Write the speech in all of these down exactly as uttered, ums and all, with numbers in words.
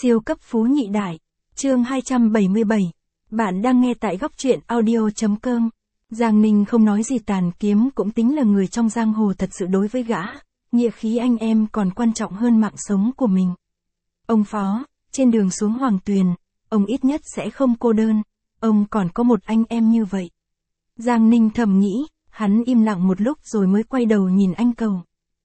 Siêu cấp phú nhị đại. Chương hai trăm bảy mươi bảy. Bạn đang nghe tại góc truyện audio.com. Giang Ninh không nói gì, Tàn Kiếm cũng tính là người trong giang hồ, thật sự đối với gã, nghĩa khí anh em còn quan trọng hơn mạng sống của mình. Ông Phó, trên đường xuống Hoàng Tuyền, ông ít nhất sẽ không cô đơn, ông còn có một anh em như vậy. Giang Ninh thầm nghĩ, hắn im lặng một lúc rồi mới quay đầu nhìn anh Cầu.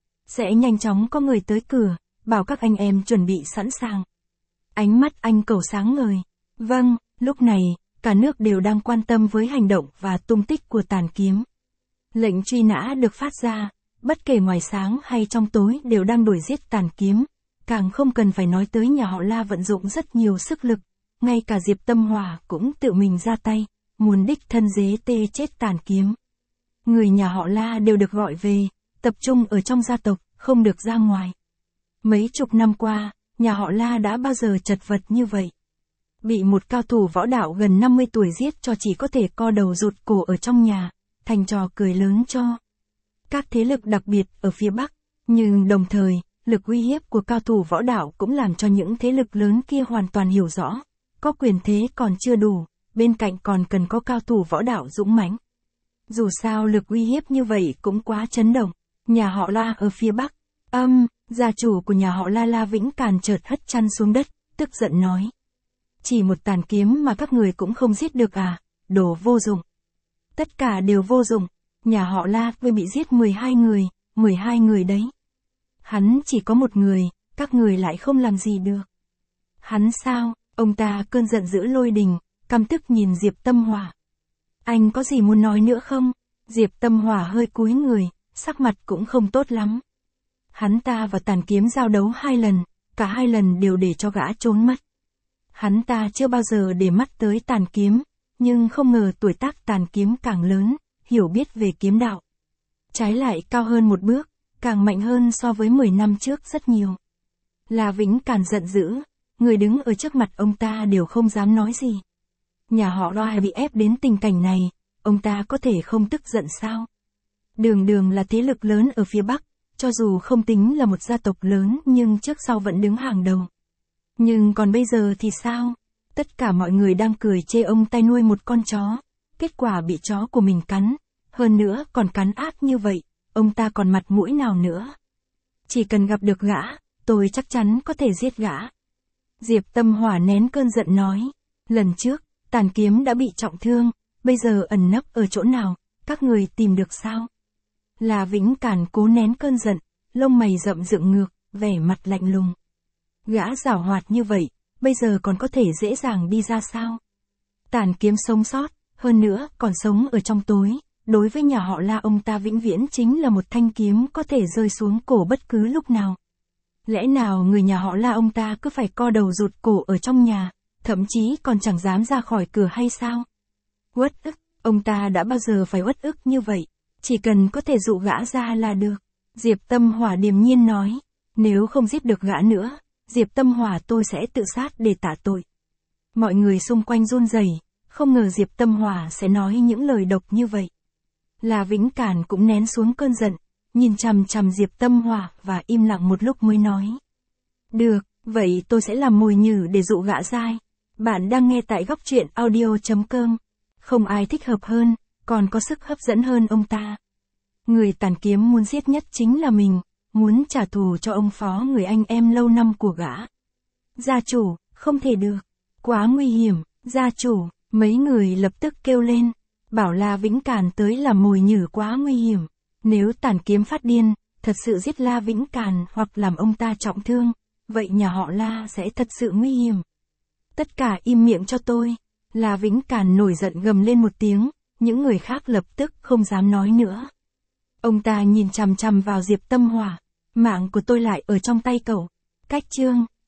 Sẽ nhanh chóng có người tới cửa, bảo các anh em chuẩn bị sẵn sàng. Ánh mắt anh Cầu sáng ngời. Vâng, lúc này, cả nước đều đang quan tâm với hành động và tung tích của Tàn Kiếm. Lệnh truy nã được phát ra, bất kể ngoài sáng hay trong tối đều đang đuổi giết Tàn Kiếm, càng không cần phải nói tới nhà họ La vận dụng rất nhiều sức lực, ngay cả Diệp Tâm Hòa cũng tự mình ra tay, muốn đích thân dế tê chết Tàn Kiếm. Người nhà họ La đều được gọi về, tập trung ở trong gia tộc, không được ra ngoài. Mấy chục năm qua, nhà họ La đã bao giờ chật vật như vậy. Bị một cao thủ võ đạo gần năm mươi tuổi giết cho chỉ có thể co đầu rụt cổ ở trong nhà, thành trò cười lớn cho các thế lực đặc biệt ở phía Bắc, nhưng đồng thời, lực uy hiếp của cao thủ võ đạo cũng làm cho những thế lực lớn kia hoàn toàn hiểu rõ, có quyền thế còn chưa đủ, bên cạnh còn cần có cao thủ võ đạo dũng mãnh. Dù sao lực uy hiếp như vậy cũng quá chấn động. Nhà họ La ở phía Bắc, âm, um, gia chủ của nhà họ La La Vĩnh Càn chợt hất chăn xuống đất, tức giận nói. Chỉ một Tàn Kiếm mà các người cũng không giết được à, đồ vô dụng. Tất cả đều vô dụng, nhà họ La vừa bị giết mười hai người, mười hai người đấy. Hắn chỉ có một người, các người lại không làm gì được. Hắn sao, ông ta cơn giận dữ lôi đình, căm tức nhìn Diệp Tâm Hòa. Anh có gì muốn nói nữa không? Diệp Tâm Hòa hơi cúi người, sắc mặt cũng không tốt lắm. Hắn ta và Tàn Kiếm giao đấu hai lần, cả hai lần đều để cho gã trốn mất. Hắn ta chưa bao giờ để mắt tới Tàn Kiếm, nhưng không ngờ tuổi tác Tàn Kiếm càng lớn, hiểu biết về kiếm đạo. Trái lại cao hơn một bước, càng mạnh hơn so với mười năm trước rất nhiều. La Vĩnh Càn giận dữ, người đứng ở trước mặt ông ta đều không dám nói gì. Nhà họ La bị ép đến tình cảnh này, ông ta có thể không tức giận sao? Đường đường là thế lực lớn ở phía Bắc, cho dù không tính là một gia tộc lớn nhưng trước sau vẫn đứng hàng đầu. Nhưng còn bây giờ thì sao? Tất cả mọi người đang cười chê ông tay nuôi một con chó, kết quả bị chó của mình cắn, hơn nữa còn cắn ác như vậy, ông ta còn mặt mũi nào nữa? Chỉ cần gặp được gã, tôi chắc chắn có thể giết gã. Diệp Tâm Hòa nén cơn giận nói, lần trước, Tàn Kiếm đã bị trọng thương, bây giờ ẩn nấp ở chỗ nào, các người tìm được sao? La Vĩnh Càn cố nén cơn giận, lông mày rậm dựng ngược, vẻ mặt lạnh lùng. Gã giảo hoạt như vậy, bây giờ còn có thể dễ dàng đi ra sao? Tàn Kiếm sống sót, hơn nữa còn sống ở trong tối, đối với nhà họ La ông ta vĩnh viễn chính là một thanh kiếm có thể rơi xuống cổ bất cứ lúc nào. Lẽ nào người nhà họ La ông ta cứ phải co đầu rụt cổ ở trong nhà, thậm chí còn chẳng dám ra khỏi cửa hay sao? Uất ức, ông ta đã bao giờ phải uất ức như vậy, chỉ cần có thể dụ gã ra là được. Diệp Tâm Hòa điềm nhiên nói, nếu không giết được gã nữa, Diệp Tâm Hòa tôi sẽ tự sát để tạ tội. Mọi người xung quanh run rẩy, không ngờ Diệp Tâm Hòa sẽ nói những lời độc như vậy. La Vĩnh Càn cũng nén xuống cơn giận, nhìn chằm chằm Diệp Tâm Hòa và im lặng một lúc mới nói. Được, vậy tôi sẽ làm mồi nhử để dụ gã ra. Bạn đang nghe tại góc truyện audio.com. Không ai thích hợp hơn, còn có sức hấp dẫn hơn ông ta. Người Tàn Kiếm muốn giết nhất chính là mình, muốn trả thù cho ông Phó, người anh em lâu năm của gã. Gia chủ, không thể được, quá nguy hiểm, gia chủ, mấy người lập tức kêu lên, bảo La Vĩnh Càn tới làm mồi nhử quá nguy hiểm. Nếu Tàn Kiếm phát điên, thật sự giết La Vĩnh Càn hoặc làm ông ta trọng thương, vậy nhà họ La sẽ thật sự nguy hiểm. Tất cả im miệng cho tôi. La Vĩnh Càn nổi giận gầm lên một tiếng, những người khác lập tức không dám nói nữa. Ông ta nhìn chằm chằm vào Diệp Tâm Hòa, mạng của tôi lại ở trong tay cậu. Cách chương